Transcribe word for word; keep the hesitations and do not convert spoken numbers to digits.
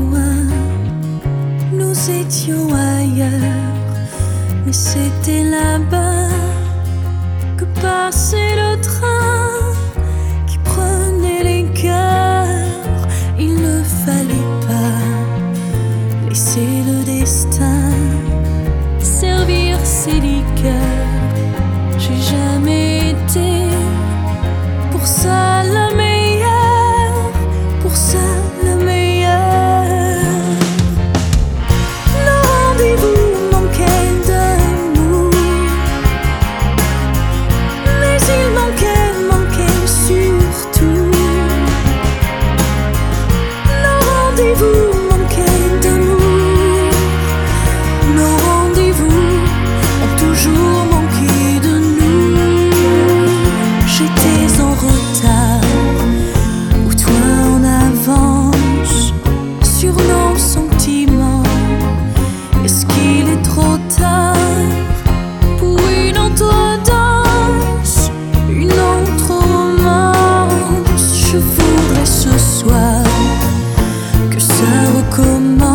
loin, nous étions ailleurs, mais c'était là-bas que passait le train qui prenait les cœurs. Il ne fallait pas laisser le destin servir ses liqueurs. J'ai jamais été pour ça la meilleure, pour ça la meilleure. Nos rendez-vous manquaient d'amour, mais il manquait, manquait surtout. Nos rendez-vous manquaient d'amour, nos rendez-vous ont toujours manqué de nous. J'étais en retard, ou toi en avance, sur nos sentiments. Est-ce qu'il est trop tard pour une autre danse, une autre romance? Je voudrais ce soir que ça recommence.